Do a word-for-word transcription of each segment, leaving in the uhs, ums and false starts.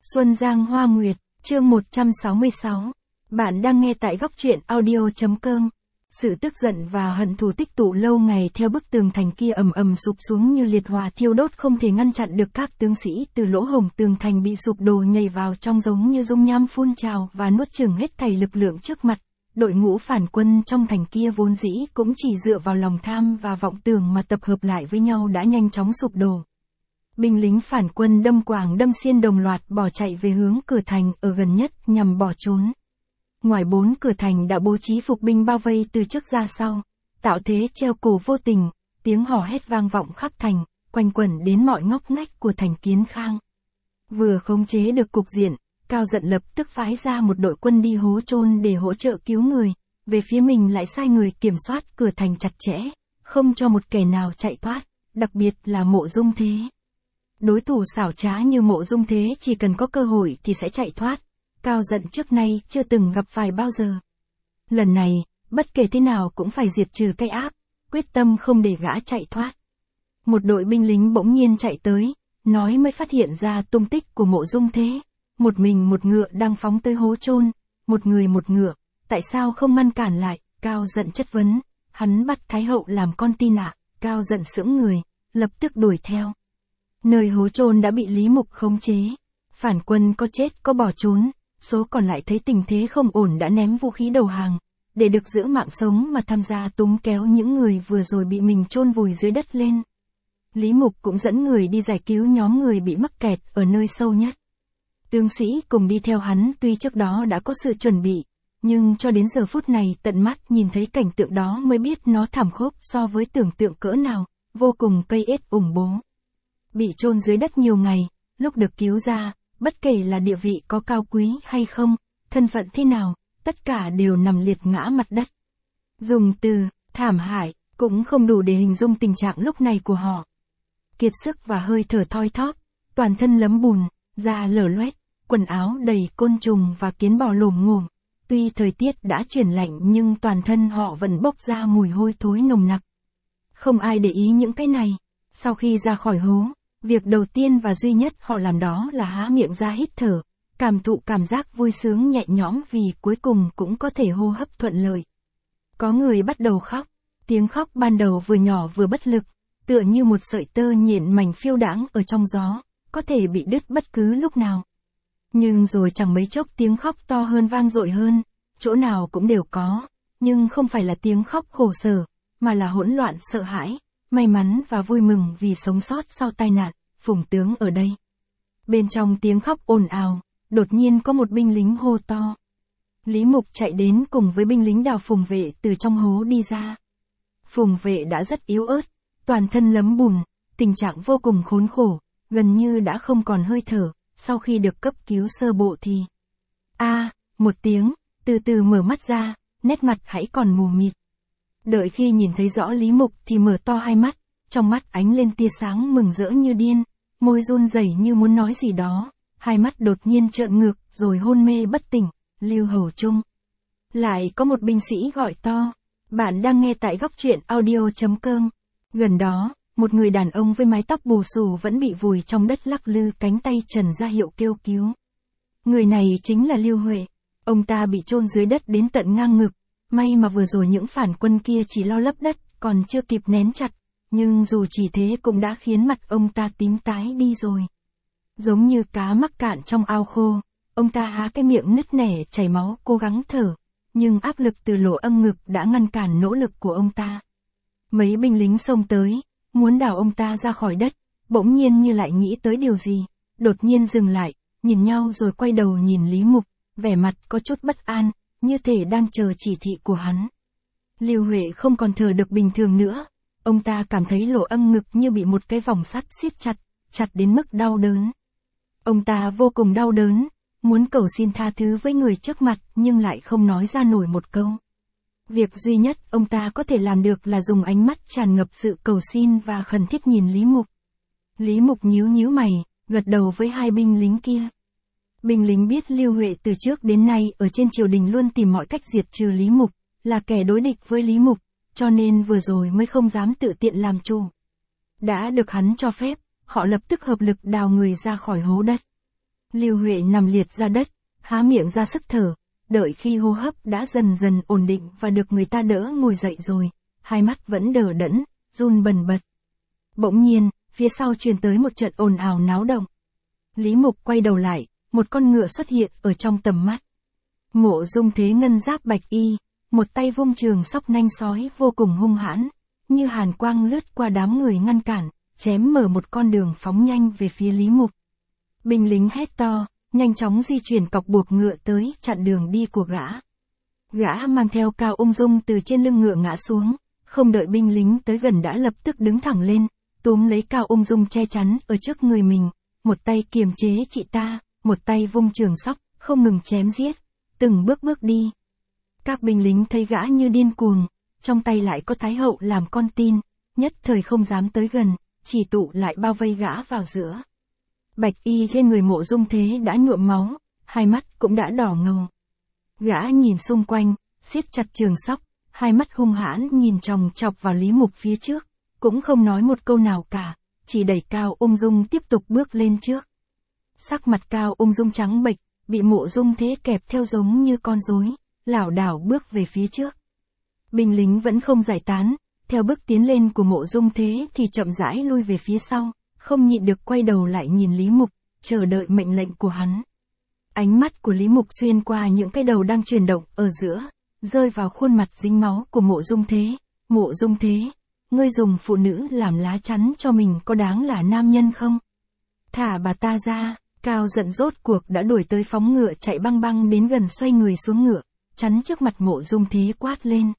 Xuân Giang Hoa Nguyệt, chương một trăm sáu mươi sáu. Bạn đang nghe tại góc truyện audio.com. Sự tức giận và hận thù tích tụ lâu ngày theo bức tường thành kia ầm ầm sụp xuống như liệt hỏa thiêu đốt, không thể ngăn chặn được các tướng sĩ từ lỗ hổng tường thành bị sụp đổ nhảy vào trong giống như dung nham phun trào và nuốt chửng hết thảy lực lượng trước mặt. Đội ngũ phản quân trong thành kia vốn dĩ cũng chỉ dựa vào lòng tham và vọng tưởng mà tập hợp lại với nhau đã nhanh chóng sụp đổ. Binh lính phản quân đâm quảng đâm xiên đồng loạt bỏ chạy về hướng cửa thành ở gần nhất nhằm bỏ trốn. Ngoài bốn cửa thành đã bố trí phục binh bao vây từ trước ra sau, tạo thế treo cổ vô tình, tiếng hò hét vang vọng khắp thành, quanh quẩn đến mọi ngóc ngách của thành Kiến Khang. Vừa khống chế được cục diện, Cao Dận lập tức phái ra một đội quân đi hố chôn để hỗ trợ cứu người, về phía mình lại sai người kiểm soát cửa thành chặt chẽ, không cho một kẻ nào chạy thoát, đặc biệt là Mộ Dung Thế. Đối thủ xảo trá như Mộ Dung Thế chỉ cần có cơ hội thì sẽ chạy thoát, Cao Dận trước nay chưa từng gặp phải bao giờ. Lần này, bất kể thế nào cũng phải diệt trừ cái ác, quyết tâm không để gã chạy thoát. Một đội binh lính bỗng nhiên chạy tới, nói mới phát hiện ra tung tích của Mộ Dung Thế. Một mình một ngựa đang phóng tới hố chôn, một người một ngựa, tại sao không ngăn cản lại? Cao Dận chất vấn, hắn bắt Thái hậu làm con tin ạ? À? Cao Dận sững người, lập tức đuổi theo. Nơi hố chôn đã bị Lý Mục khống chế, phản quân có chết có bỏ trốn, số còn lại thấy tình thế không ổn đã ném vũ khí đầu hàng, để được giữ mạng sống mà tham gia túm kéo những người vừa rồi bị mình chôn vùi dưới đất lên. Lý Mục cũng dẫn người đi giải cứu nhóm người bị mắc kẹt ở nơi sâu nhất. Tướng sĩ cùng đi theo hắn tuy trước đó đã có sự chuẩn bị, nhưng cho đến giờ phút này tận mắt nhìn thấy cảnh tượng đó mới biết nó thảm khốc so với tưởng tượng cỡ nào, vô cùng cây ết ủng bố. Bị chôn dưới đất nhiều ngày, lúc được cứu ra, bất kể là địa vị có cao quý hay không, thân phận thế nào, tất cả đều nằm liệt ngã mặt đất. Dùng từ thảm hại cũng không đủ để hình dung tình trạng lúc này của họ. Kiệt sức và hơi thở thoi thóp, toàn thân lấm bùn, da lở loét, quần áo đầy côn trùng và kiến bò lồm ngồm. Tuy thời tiết đã chuyển lạnh nhưng toàn thân họ vẫn bốc ra mùi hôi thối nồng nặc. Không ai để ý những cái này. Sau khi ra khỏi hố, việc đầu tiên và duy nhất họ làm đó là há miệng ra hít thở, cảm thụ cảm giác vui sướng nhẹ nhõm vì cuối cùng cũng có thể hô hấp thuận lợi. Có người bắt đầu khóc, tiếng khóc ban đầu vừa nhỏ vừa bất lực, tựa như một sợi tơ nhện mảnh phiêu đãng ở trong gió, có thể bị đứt bất cứ lúc nào. Nhưng rồi chẳng mấy chốc tiếng khóc to hơn vang dội hơn, chỗ nào cũng đều có, nhưng không phải là tiếng khóc khổ sở, mà là hỗn loạn sợ hãi, may mắn và vui mừng vì sống sót sau tai nạn. Phùng tướng ở đây. Bên trong tiếng khóc ồn ào, đột nhiên có một binh lính hô to. Lý Mục chạy đến cùng với binh lính đào Phùng Vệ từ trong hố đi ra. Phùng Vệ đã rất yếu ớt, toàn thân lấm bùn, tình trạng vô cùng khốn khổ, gần như đã không còn hơi thở. Sau khi được cấp cứu sơ bộ thì a à, một tiếng, từ từ mở mắt ra, nét mặt hãy còn mù mịt. Đợi khi nhìn thấy rõ Lý Mục thì mở to hai mắt, trong mắt ánh lên tia sáng mừng rỡ như điên, môi run rẩy như muốn nói gì đó, hai mắt đột nhiên trợn ngược rồi hôn mê bất tỉnh. Lưu Hầu Trung. Lại có một binh sĩ gọi to. Bạn đang nghe tại góc truyện audio.com. Gần đó, một người đàn ông với mái tóc bù xù vẫn bị vùi trong đất lắc lư, cánh tay trần ra hiệu kêu cứu. Người này chính là Lưu Huệ. Ông ta bị chôn dưới đất đến tận ngang ngực. May mà vừa rồi những phản quân kia chỉ lo lấp đất, còn chưa kịp nén chặt. Nhưng dù chỉ thế cũng đã khiến mặt ông ta tím tái đi rồi. Giống như cá mắc cạn trong ao khô, ông ta há cái miệng nứt nẻ chảy máu cố gắng thở, nhưng áp lực từ lỗ âm ngực đã ngăn cản nỗ lực của ông ta. Mấy binh lính xông tới, muốn đào ông ta ra khỏi đất, bỗng nhiên như lại nghĩ tới điều gì, đột nhiên dừng lại, nhìn nhau rồi quay đầu nhìn Lý Mục, vẻ mặt có chút bất an, như thể đang chờ chỉ thị của hắn. Lưu Huệ không còn thở được bình thường nữa. Ông ta cảm thấy lỗ âm ngực như bị một cái vòng sắt siết chặt, chặt đến mức đau đớn. Ông ta vô cùng đau đớn, muốn cầu xin tha thứ với người trước mặt nhưng lại không nói ra nổi một câu. Việc duy nhất ông ta có thể làm được là dùng ánh mắt tràn ngập sự cầu xin và khẩn thiết nhìn Lý Mục. Lý Mục nhíu nhíu mày, gật đầu với hai binh lính kia. Binh lính biết Lưu Huệ từ trước đến nay ở trên triều đình luôn tìm mọi cách diệt trừ Lý Mục, là kẻ đối địch với Lý Mục, cho nên vừa rồi mới không dám tự tiện làm chủ. Đã được hắn cho phép, họ lập tức hợp lực đào người ra khỏi hố đất. Lưu Huệ nằm liệt ra đất, há miệng ra sức thở, đợi khi hô hấp đã dần dần ổn định và được người ta đỡ ngồi dậy rồi, hai mắt vẫn đờ đẫn, run bần bật. Bỗng nhiên, phía sau truyền tới một trận ồn ào náo động. Lý Mục quay đầu lại, một con ngựa xuất hiện ở trong tầm mắt. Mộ Dung Thế ngân giáp bạch y, một tay vung trường sóc nanh sói vô cùng hung hãn, như hàn quang lướt qua đám người ngăn cản, chém mở một con đường phóng nhanh về phía Lý Mục. Binh lính hét to, nhanh chóng di chuyển cọc buộc ngựa tới chặn đường đi của gã. Gã mang theo Cao Ung Dung từ trên lưng ngựa ngã xuống, không đợi binh lính tới gần đã lập tức đứng thẳng lên, túm lấy Cao Ung Dung che chắn ở trước người mình, một tay kiềm chế chị ta, một tay vung trường sóc, không ngừng chém giết, từng bước bước đi. Các binh lính thấy gã như điên cuồng, trong tay lại có Thái Hậu làm con tin, nhất thời không dám tới gần, chỉ tụ lại bao vây gã vào giữa. Bạch y trên người Mộ Dung Thế đã nhuộm máu, hai mắt cũng đã đỏ ngầu. Gã nhìn xung quanh, siết chặt trường sóc, hai mắt hung hãn nhìn chòng chọc vào Lý Mục phía trước, cũng không nói một câu nào cả, chỉ đẩy Cao Ung Dung tiếp tục bước lên trước. Sắc mặt Cao Ung Dung trắng bệch, bị Mộ Dung Thế kẹp theo giống như con rối, lảo đảo bước về phía trước. Binh lính vẫn không giải tán, theo bước tiến lên của Mộ Dung Thế thì chậm rãi lui về phía sau, không nhịn được quay đầu lại nhìn Lý Mục, chờ đợi mệnh lệnh của hắn. Ánh mắt của Lý Mục xuyên qua những cái đầu đang chuyển động ở giữa, rơi vào khuôn mặt dính máu của Mộ Dung Thế. Mộ Dung Thế, ngươi dùng phụ nữ làm lá chắn cho mình có đáng là nam nhân không? Thả bà ta ra. Cao giận rốt cuộc đã đuổi tới phóng ngựa chạy băng băng đến gần xoay người xuống ngựa, chắn trước mặt Mộ Dung Thế quát lên.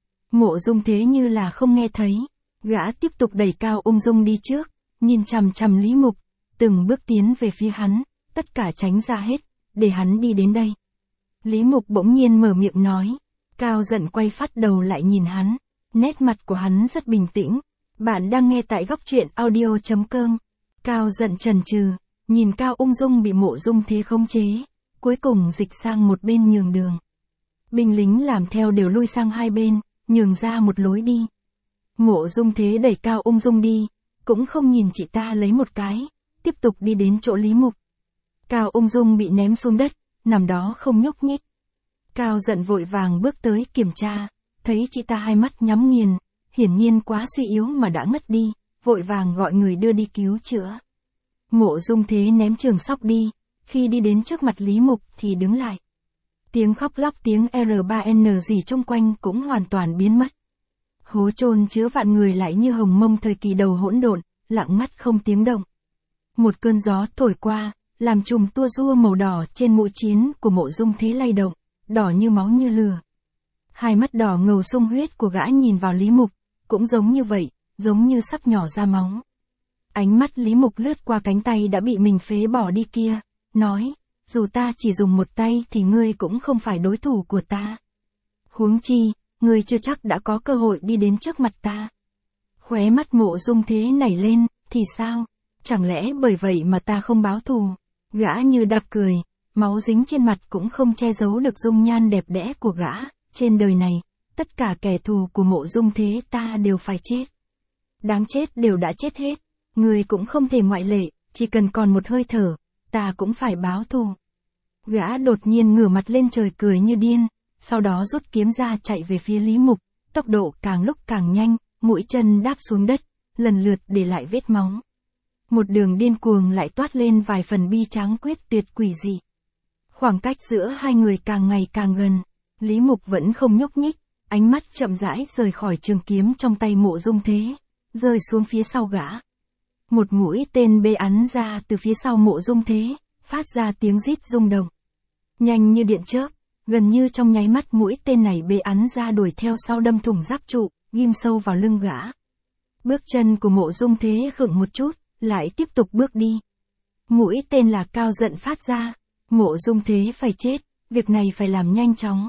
Mộ Dung Thế như là không nghe thấy, gã tiếp tục đẩy Cao Ung Dung đi trước, nhìn chằm chằm Lý Mục, từng bước tiến về phía hắn, tất cả tránh ra hết, để hắn đi đến đây. Lý Mục bỗng nhiên mở miệng nói, Cao giận quay phát đầu lại nhìn hắn, nét mặt của hắn rất bình tĩnh. Bạn đang nghe tại góc truyện audio chấm com. Cao giận chần chừ, nhìn Cao Ung Dung bị Mộ Dung Thế khống chế, cuối cùng dịch sang một bên nhường đường. Binh lính làm theo đều lui sang hai bên, nhường ra một lối đi. Mộ Dung Thế đẩy Cao Ung Dung đi, cũng không nhìn chị ta lấy một cái, tiếp tục đi đến chỗ Lý Mục. Cao Ung Dung bị ném xuống đất, nằm đó không nhúc nhích. Cao giận vội vàng bước tới kiểm tra, thấy chị ta hai mắt nhắm nghiền, hiển nhiên quá suy yếu mà đã ngất đi, vội vàng gọi người đưa đi cứu chữa. Mộ Dung Thế ném trường sóc đi, khi đi đến trước mặt Lý Mục thì đứng lại. Tiếng khóc lóc tiếng R ba N gì chung quanh cũng hoàn toàn biến mất. Hố chôn chứa vạn người lại như hồng mông thời kỳ đầu hỗn độn, lặng ngắt không tiếng động. Một cơn gió thổi qua, làm chùm tua rua màu đỏ trên mũi chiến của Mộ Dung Thế lay động, đỏ như máu như lửa. Hai mắt đỏ ngầu sung huyết của gã nhìn vào Lý Mục, cũng giống như vậy, giống như sắp nhỏ ra máu. Ánh mắt Lý Mục lướt qua cánh tay đã bị mình phế bỏ đi kia, nói, dù ta chỉ dùng một tay thì ngươi cũng không phải đối thủ của ta. Huống chi, ngươi chưa chắc đã có cơ hội đi đến trước mặt ta. Khóe mắt Mộ Dung Thế nảy lên, thì sao? Chẳng lẽ bởi vậy mà ta không báo thù? Gã như đạp cười, máu dính trên mặt cũng không che giấu được dung nhan đẹp đẽ của gã. Trên đời này, tất cả kẻ thù của Mộ Dung Thế ta đều phải chết. Đáng chết đều đã chết hết, ngươi cũng không thể ngoại lệ, chỉ cần còn một hơi thở, ta cũng phải báo thù. Gã đột nhiên ngửa mặt lên trời cười như điên, sau đó rút kiếm ra chạy về phía Lý Mục, tốc độ càng lúc càng nhanh, mũi chân đáp xuống đất, lần lượt để lại vết máu. Một đường điên cuồng lại toát lên vài phần bi tráng quyết tuyệt quỷ dị. Khoảng cách giữa hai người càng ngày càng gần, Lý Mục vẫn không nhúc nhích, ánh mắt chậm rãi rời khỏi trường kiếm trong tay Mộ Dung Thế, rơi xuống phía sau gã. Một mũi tên bắn ra từ phía sau Mộ Dung Thế, phát ra tiếng rít rung động. Nhanh như điện chớp, gần như trong nháy mắt mũi tên này bắn ra đuổi theo sau đâm thủng giáp trụ, ghim sâu vào lưng gã. Bước chân của Mộ Dung Thế khựng một chút, lại tiếp tục bước đi. Mũi tên là Cao giận phát ra, Mộ Dung Thế phải chết, việc này phải làm nhanh chóng.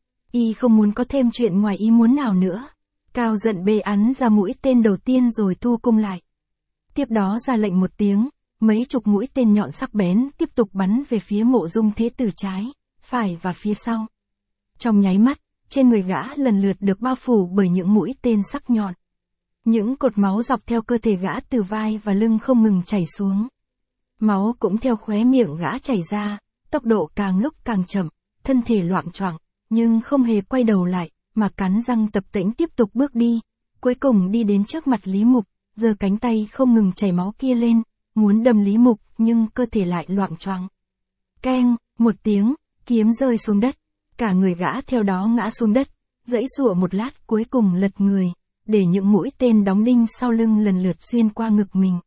Y không muốn có thêm chuyện ngoài ý muốn nào nữa. Cao giận bắn ra mũi tên đầu tiên rồi thu cung lại. Tiếp đó ra lệnh một tiếng, mấy chục mũi tên nhọn sắc bén tiếp tục bắn về phía Mộ Dung Thế từ trái, phải và phía sau. Trong nháy mắt, trên người gã lần lượt được bao phủ bởi những mũi tên sắc nhọn. Những cột máu dọc theo cơ thể gã từ vai và lưng không ngừng chảy xuống. Máu cũng theo khóe miệng gã chảy ra, tốc độ càng lúc càng chậm, thân thể loạng choạng, nhưng không hề quay đầu lại, mà cắn răng tập tễnh tiếp tục bước đi, cuối cùng đi đến trước mặt Lý Mục, giơ cánh tay không ngừng chảy máu kia lên, muốn đâm Lý Mục nhưng cơ thể lại loạng choạng. Keng, một tiếng, kiếm rơi xuống đất, cả người gã theo đó ngã xuống đất, giãy giụa một lát cuối cùng lật người, để những mũi tên đóng đinh sau lưng lần lượt xuyên qua ngực mình.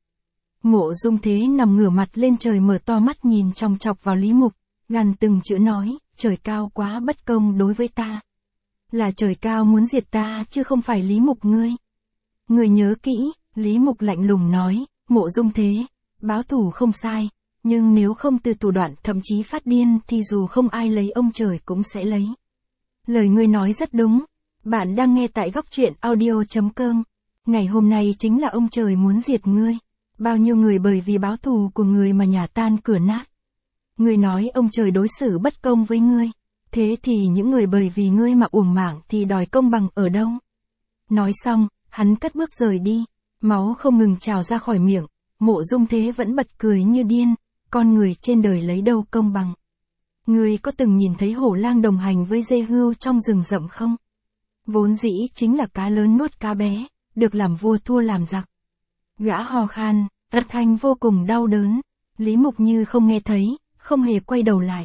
Mộ Dung Thế nằm ngửa mặt lên trời mở to mắt nhìn chòng chọc vào Lý Mục, gằn từng chữ nói, trời cao quá bất công đối với ta. Là trời cao muốn diệt ta chứ không phải Lý Mục ngươi. Ngươi nhớ kỹ, Lý Mục lạnh lùng nói, Mộ Dung Thế, báo thù không sai, nhưng nếu không từ thủ đoạn thậm chí phát điên thì dù không ai lấy ông trời cũng sẽ lấy. Lời ngươi nói rất đúng. Bạn đang nghe tại góc truyện audio chấm com. Ngày hôm nay chính là ông trời muốn diệt ngươi. Bao nhiêu người bởi vì báo thù của người mà nhà tan cửa nát. Ngươi nói ông trời đối xử bất công với ngươi. Thế thì những người bởi vì ngươi mà uổng mạng thì đòi công bằng ở đâu? Nói xong, hắn cất bước rời đi. Máu không ngừng trào ra khỏi miệng. Mộ Dung Thế vẫn bật cười như điên. Con người trên đời lấy đâu công bằng? Ngươi có từng nhìn thấy hổ lang đồng hành với dê hươu trong rừng rậm không? Vốn dĩ chính là cá lớn nuốt cá bé, được làm vua thua làm giặc. Gã ho khan, ật thanh vô cùng đau đớn. Lý Mục như không nghe thấy, không hề quay đầu lại.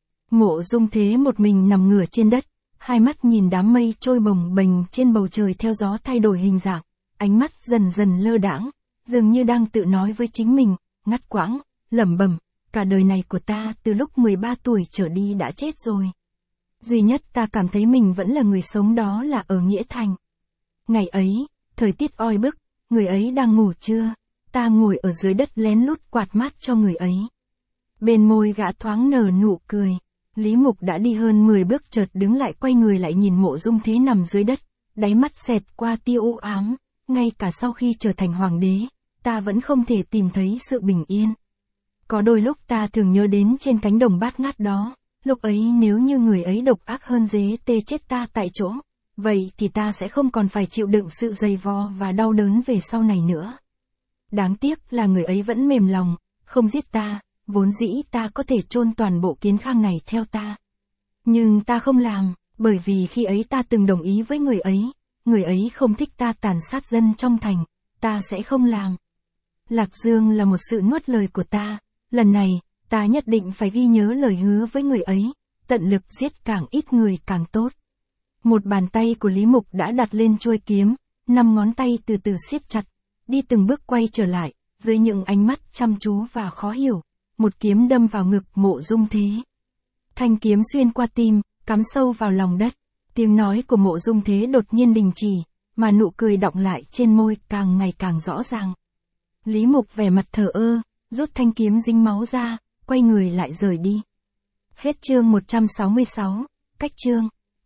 Mộ Dung Thế một mình nằm ngửa trên đất, hai mắt nhìn đám mây trôi bồng bềnh trên bầu trời theo gió thay đổi hình dạng, ánh mắt dần dần lơ đãng, dường như đang tự nói với chính mình, ngắt quãng, lẩm bẩm, cả đời này của ta từ lúc mười ba tuổi trở đi đã chết rồi. Duy nhất ta cảm thấy mình vẫn là người sống đó là ở Nghĩa Thành. Ngày ấy, thời tiết oi bức, người ấy đang ngủ trưa, ta ngồi ở dưới đất lén lút quạt mát cho người ấy. Bên môi gã thoáng nở nụ cười, Lý Mục đã đi hơn mười bước chợt đứng lại quay người lại nhìn Mộ Dung Thế nằm dưới đất, đáy mắt xẹt qua tia u ám, ngay cả sau khi trở thành hoàng đế, ta vẫn không thể tìm thấy sự bình yên. Có đôi lúc ta thường nhớ đến trên cánh đồng bát ngát đó. Lúc ấy nếu như người ấy độc ác hơn dế tê chết ta tại chỗ, vậy thì ta sẽ không còn phải chịu đựng sự dày vò và đau đớn về sau này nữa. Đáng tiếc là người ấy vẫn mềm lòng, không giết ta, vốn dĩ ta có thể chôn toàn bộ Kiến Khang này theo ta. Nhưng ta không làm, bởi vì khi ấy ta từng đồng ý với người ấy, người ấy không thích ta tàn sát dân trong thành, ta sẽ không làm. Lạc Dương là một sự nuốt lời của ta, lần này, ta nhất định phải ghi nhớ lời hứa với người ấy, tận lực giết càng ít người càng tốt. Một bàn tay của Lý Mục đã đặt lên chuôi kiếm, năm ngón tay từ từ siết chặt, đi từng bước quay trở lại, dưới những ánh mắt chăm chú và khó hiểu, một kiếm đâm vào ngực Mộ Dung Thế. Thanh kiếm xuyên qua tim, cắm sâu vào lòng đất, tiếng nói của Mộ Dung Thế đột nhiên đình chỉ, mà nụ cười đọng lại trên môi càng ngày càng rõ ràng. Lý Mục vẻ mặt thờ ơ, rút thanh kiếm dính máu ra, quay người lại rời đi. Hết chương một trăm sáu mươi sáu, cách chương.